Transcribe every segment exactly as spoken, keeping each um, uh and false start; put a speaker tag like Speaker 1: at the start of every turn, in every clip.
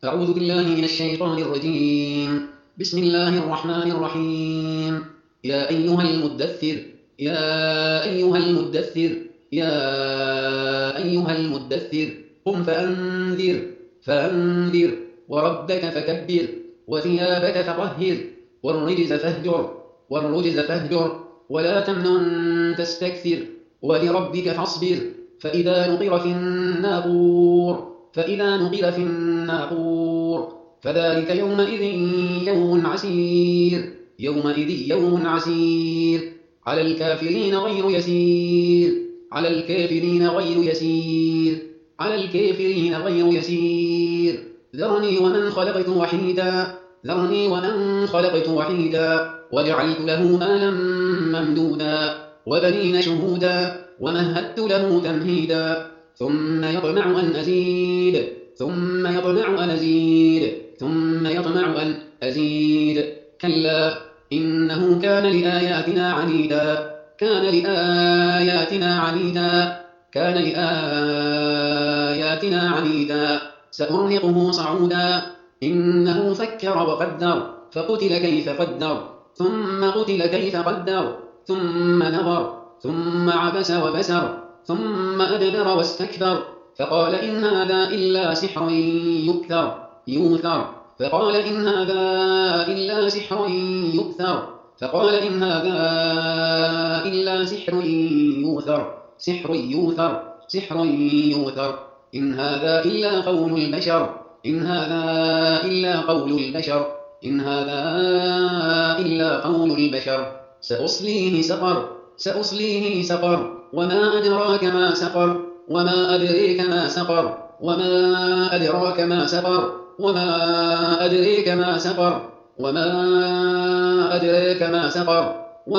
Speaker 1: أعوذ بالله من الشيطان الرجيم. بسم الله الرحمن الرحيم. يا أيها المدثر يا أيها المدثر يا أيها المدثر قم فأنذر فأنذر وربك فكبر وثيابك فطهر والرجز فاهجر والرجز فاهجر ولا تمنن تستكثر ولربك فاصبر. فإذا نقر في الناقور فإذا نقر في الناقور فذلك يومئذ يوم عسير يومئذ يوم عسير على الكافرين غير يسير على الكافرين غير يسير على الكافرين غير يسير ذرني ومن خلقت وحيدا ذرني ومن خلقت وحيدا وجعلت له مالا ممدودا وبنين شهودا ومهدت له تمهيدا ثم يطمع أن أزيد ثم يطمع أن أزيد ثم يطمع أن أزيد كلا إنه كان لآياتنا عنيدا كان لآياتنا عنيدا كان لآياتنا عنيدا سأرهقه صعودا إنه فكر وقدر فقتل كيف قدر ثم قتل كيف قدر ثم نظر ثم عبس وبسر ثم أدبر واستكبر فقال إن هذا إلا سحر يؤثر يؤثر فقال إن هذا إلا سحر يؤثر فقال إن هذا إلا سحر يؤثر سحر يؤثر سحر يؤثر إن هذا إلا قول البشر إن هذا إلا قول البشر إن هذا إلا قول البشر سأصليه سقر سأصليه سقر وما أدراك ما سقر وما أدريك ما سقر وما أدراك ما سقر وما أدريك ما سقر وما أدريك ما سقر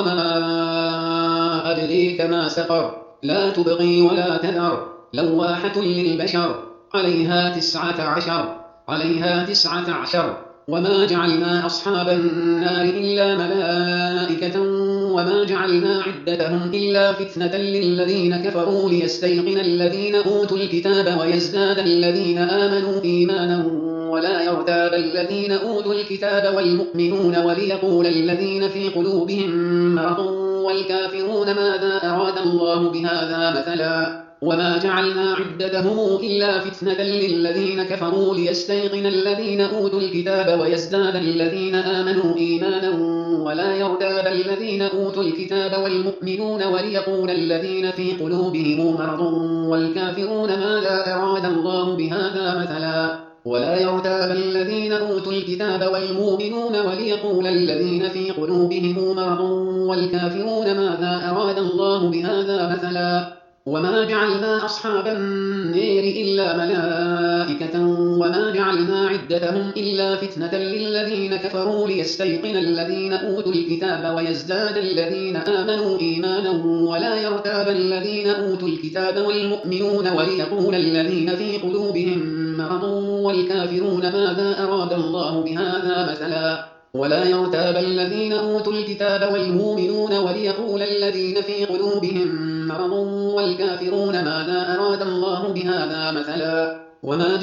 Speaker 1: وما أدريك ما سقر لا تبغي ولا تذر لواحة للبشر عليها تسعة عشر عليها تسعة عشر وما جعلنا أصحاب النار إلا ملائكة وما جعلنا عدتهم إلا فتنة للذين كفروا ليستيقن الذين أوتوا الكتاب ويزداد الذين آمنوا إيمانا ولا يرتاب الذين أوتوا الكتاب والمؤمنون وليقول الذين في قلوبهم مرض والكافرون ماذا أراد الله بهذا مثلا وما جعلنا عدتهم إلا فتنة للذين كفروا ليستيقن الذين أوتوا الكتاب ويزداد الذين آمنوا إيمانا ولا يرتاب الذين أوتوا الكتاب والمؤمنون وليقول الذين في قلوبهم مرض والكافرون ماذا أراد الله بهذا مثلا ولا يرتاب الذين أوتوا الكتاب والمؤمنون وليقول الذين في قلوبهم مرض والكافرون ماذا أراد الله بهذا مثلا وما جعلنا أصحاب النار إلا ملائكة وما جعلنا عدتهم إلا فتنة للذين كفروا ليستيقن الذين أوتوا الكتاب ويزداد الذين آمنوا إيمانا ولا يرتاب الذين أوتوا الكتاب والمؤمنون وليقول الذين في قلوبهم مرض والكافرون ماذا أراد الله بهذا مثلا ولا يرتاب الذين أوتوا الكتاب والمؤمنون وليقول الذين في قلوبهم مرض والكافرون ماذا أراد الله بهذا مثلا وما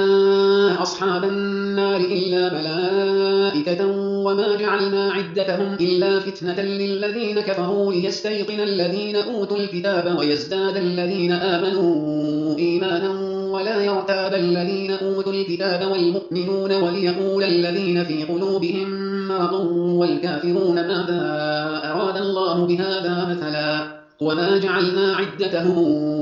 Speaker 1: جعلنا أصحاب النار إلا ملائكة وما جعلنا عدتهم إلا فتنة للذين كفروا ليستيقن الذين أوتوا الكتاب ويزداد الذين آمنوا إيمانا ولا يرتاب الذين أوتوا الكتاب والمؤمنون وليقول الذين في قلوبهم مرض والكافرون ماذا أراد الله بهذا مثلا وما جعلنا عدتهم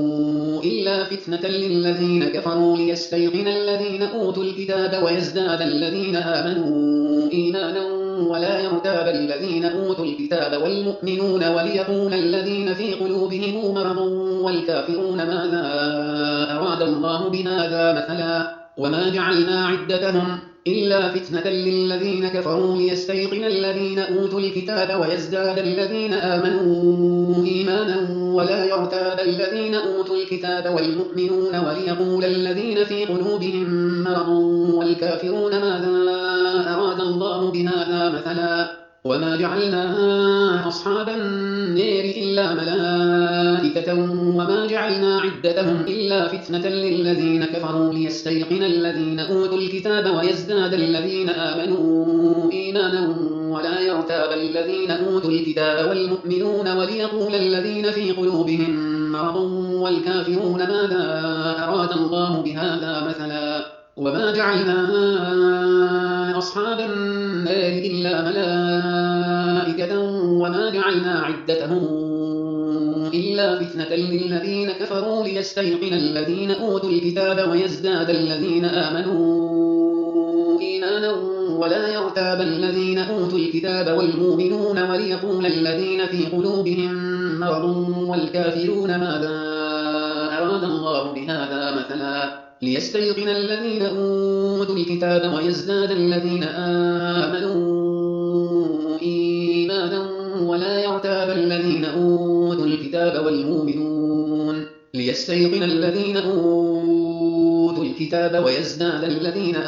Speaker 1: إلا فتنة للذين كفروا ليستيقن الذين أوتوا الكتاب ويزداد الذين آمنوا إيمانا ولا يرتاب الذين أوتوا الكتاب والمؤمنون وليقول الذين في قلوبهم مرض والكافرون ماذا أراد الله بهذا مثلا وما جعلنا عدتهم إلا فتنة للذين كفروا ليستيقن الذين أوتوا الكتاب ويزداد الذين آمنوا إيمانا ولا يرتاب الذين أوتوا الكتاب والمؤمنون وليقول الذين في قلوبهم مرض والكافرون ماذا أراد الله بهذا مثلا وما جعلنا أصحاب النار إلا ملائكة وما جعلنا عدتهم إلا فتنة للذين كفروا ليستيقن الذين أوتوا الكتاب ويزداد الذين آمنوا إيمانا ولا يرتاب الذين أوتوا الكتاب والمؤمنون وليقول الذين في قلوبهم مرض والكافرون ماذا أراد الله بهذا مثلا وما جعلنا أصحاب النار إلا ملائكة وما جعلنا عدتهم إلا فتنة للذين كفروا ليستيقن الذين أوتوا الكتاب ويزداد الذين آمنوا إيمانا ولا يرتاب الذين أوتوا الكتاب والمؤمنون وليقول الذين في قلوبهم مرض والكافرون ماذا أراد الله بهذا مثلا ليستيقن الذين أوتوا الكتاب ويزداد الذين آمنوا إيمانا ولا يرتاب الذين أوتوا الكتاب والمؤمنون ليستيقن الذين أوتوا الكتاب ويزداد الذين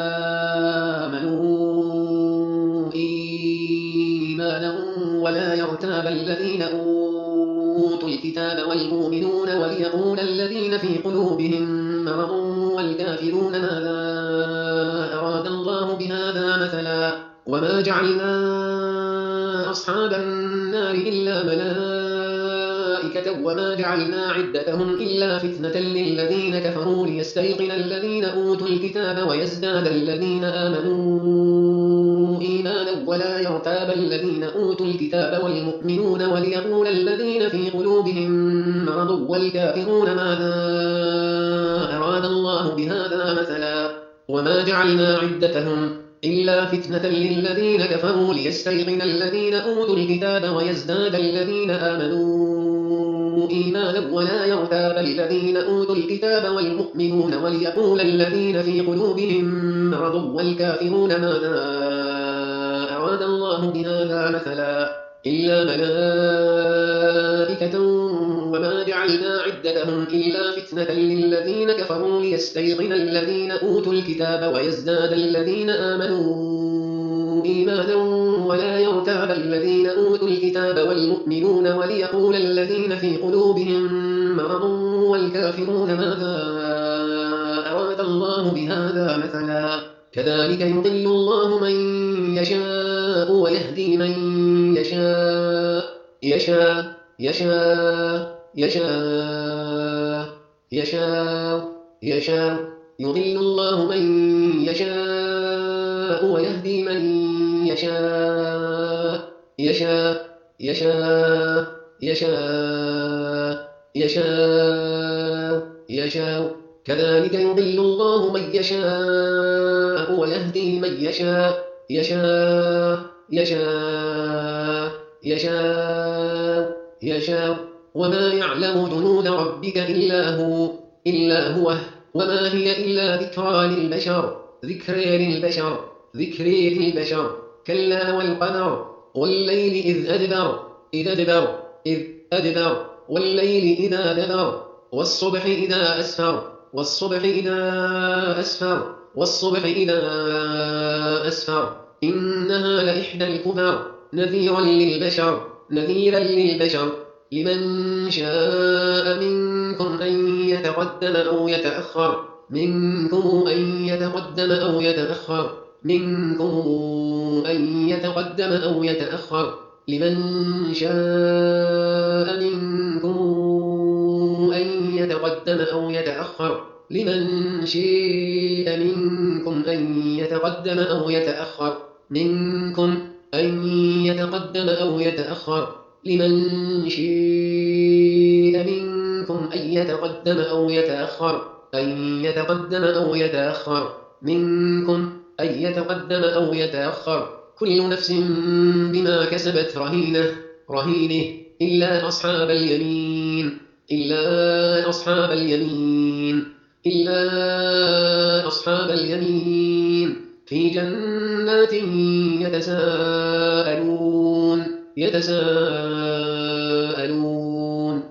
Speaker 1: آمنوا إيمانا ولا يرتاب الذين أوتوا الكتاب والمؤمنون وليقول الذين في قلوبهم مرض والكافرون ماذا أراد الله بهذا مثلا وما جعلنا أصحاب النار إلا ملائكة وما جعلنا عدتهم إلا فتنة للذين كفروا ليستيقن الذين أوتوا الكتاب ويزداد الذين آمنوا إيمانا ولا يرتاب الذين أوتوا الكتاب والمؤمنون وليقول الذين في قلوبهم مرض والكافرون ماذا أراد الله بهذا مثلا وما جعلنا عدتهم إلا فتنة للذين كفروا ليستيقن الذين أوتوا الكتاب ويزداد الذين آمنوا إيمانا ولا يرتاب الذين أوتوا الكتاب والمؤمنون وليقول الذين في قلوبهم مرض والكافرون ماذا أراد الله بهذا مثلا إلا ملائكة وما جعلنا عدتهم إلا فتنة للذين كفروا ليستيقن الذين أوتوا الكتاب ويزداد الذين آمنوا إيمانا ولا يرتاب الذين أوتوا الكتاب والمؤمنون وليقول الذين في قلوبهم مرض والكافرون ماذا أراد الله بهذا مثلا كذلك يضل الله من يشاء ويهدي من يشاء يشاء يشاء يشاء يشاء يشاء يضل الله من يشاء ويهدي من يشاء يشاء يشاء يشاء يشاء يشاء كذلك يضل الله من يشاء ويهدي من يشاء يشاء يشاء يشاء يشاء وما يعلم جنود ربك إلا هو إلا هو وما هي إلا ذكرى للبشر ذكرى للبشر ذكرى للبشر كلا والقمر والليل إذ أدبر إذ أدبر إذ أدبر والليل إذا دبر والصبح إذا أسفر والصبح إذا أسفر والصبح إذا أسفر إنها لإحدى الكبر نذيرا للبشر نذيرا للبشر لمن شاء منكم أن يتقدم أو يتأخر منكم أن يتقدم أو يتأخر منكم أن يتقدم أو يتأخر لمن شاء منكم أن يتقدم أو يتأخر لمن شاء منكم أن يتقدم أو يتأخر منكم أن يتقدم أو يتأخر لمن شاء منكم أن يتقدم أو يتأخر أن يتقدم أو يتأخر منكم أن يتقدم أو يتأخر كل نفس بما كسبت رهينة رهينة إلا أصحاب اليمين إلا أصحاب اليمين إلا أصحاب اليمين في جنات يتساءلون يتساءلون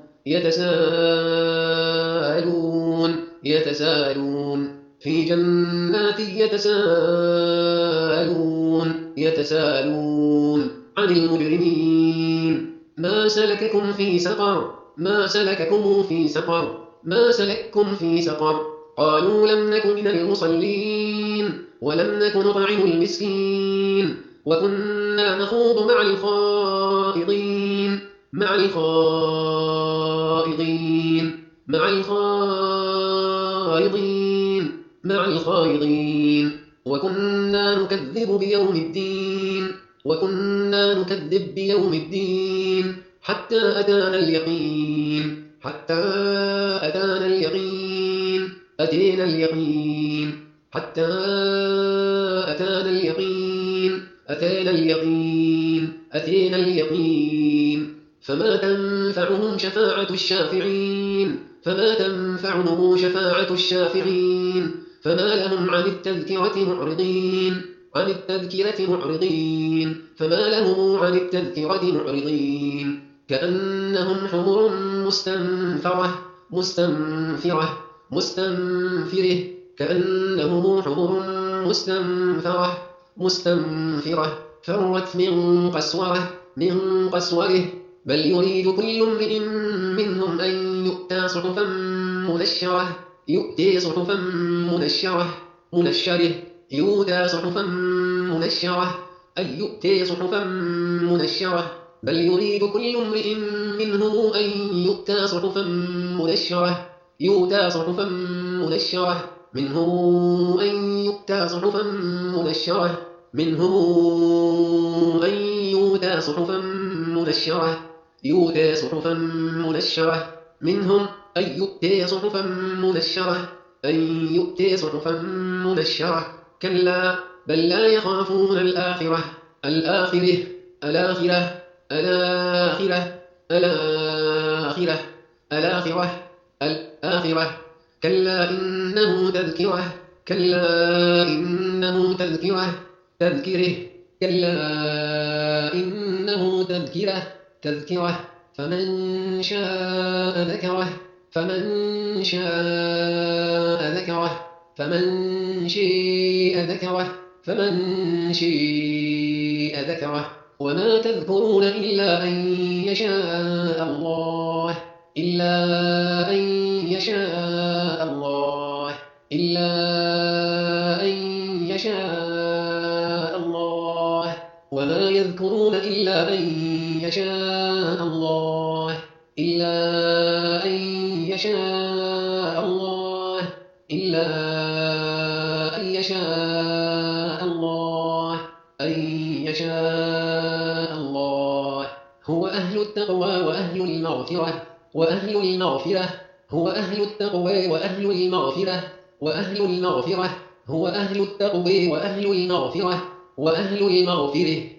Speaker 1: يتساءلون يتساءلون في جنات يتساءلون يتساءلون عن المجرمين ما سلككم في سقر ما سلككم في سقر ما سلككم في سقر قالوا لم نك من المصلين ولم نك نطعم المسكين وكنا نخوض مع الخائضين مع الخائضين مع الخائضين مع الخائضين وكنا نكذب بيوم الدين وكنا نكذب بيوم الدين حتى أتانا اليقين حتى أتانا اليقين أتينا اليقين حتى أتانا اليقين أتينا اليقين أتينا اليقين فما تنفعهم شفاعة الشافعين فما تنفعهم شفاعة الشافعين فما لهم عن التذكرة معرضين عن التذكرة معرضين فما لهم عن التذكرة معرضين كأنهم حمر مستنفرة مستنفرة مستنفرة كأنهم حمر مستنفرة مستنفرة فرت من قسورة من قسوره بل يريد كل امرئ منهم أن يؤتى صحفا منشرة يؤتي صحفا منشرة منشره يؤتى صحفا منشرة أي يؤتي صحفا منشرة بل يريد كل امرئ منهم أن يؤتى صحفا منشرة يؤتى صحفا منشرة منهم أن يؤتى صحفا منشرة منهم أن يؤتى صحفا منشرة يؤتى صحفا منشرة منهم أن يؤتى صحفا منشرة أن يؤتى صحفا منشرة كلا بل لا يخافون الآخرة الآخرة الآخرة الآخرة الآخرة الآخرة الآخرة كلا إنه تذكرة كلا إنه تذكرة تذكره كلا إنه تذكرة تذكرة فمن شاء ذكره فمن شاء ذكره فمن شاء ذكره فمن شاء ذكره وما تذكرون إلا أن يشاء الله إلا أن يشاء الله إلا أن يشاء الله وما يذكرون إلا أن يشاء الله إلا أن يشاء الله إلا أن يشاء الله أن يشاء الله هو أهل التقوى وأهل المغفرة وأهل المغفرة هو أهل التقوى وأهل المغفرة وأهل المغفرة هو أهل التقوى وأهل المغفرة وأهل المغفرة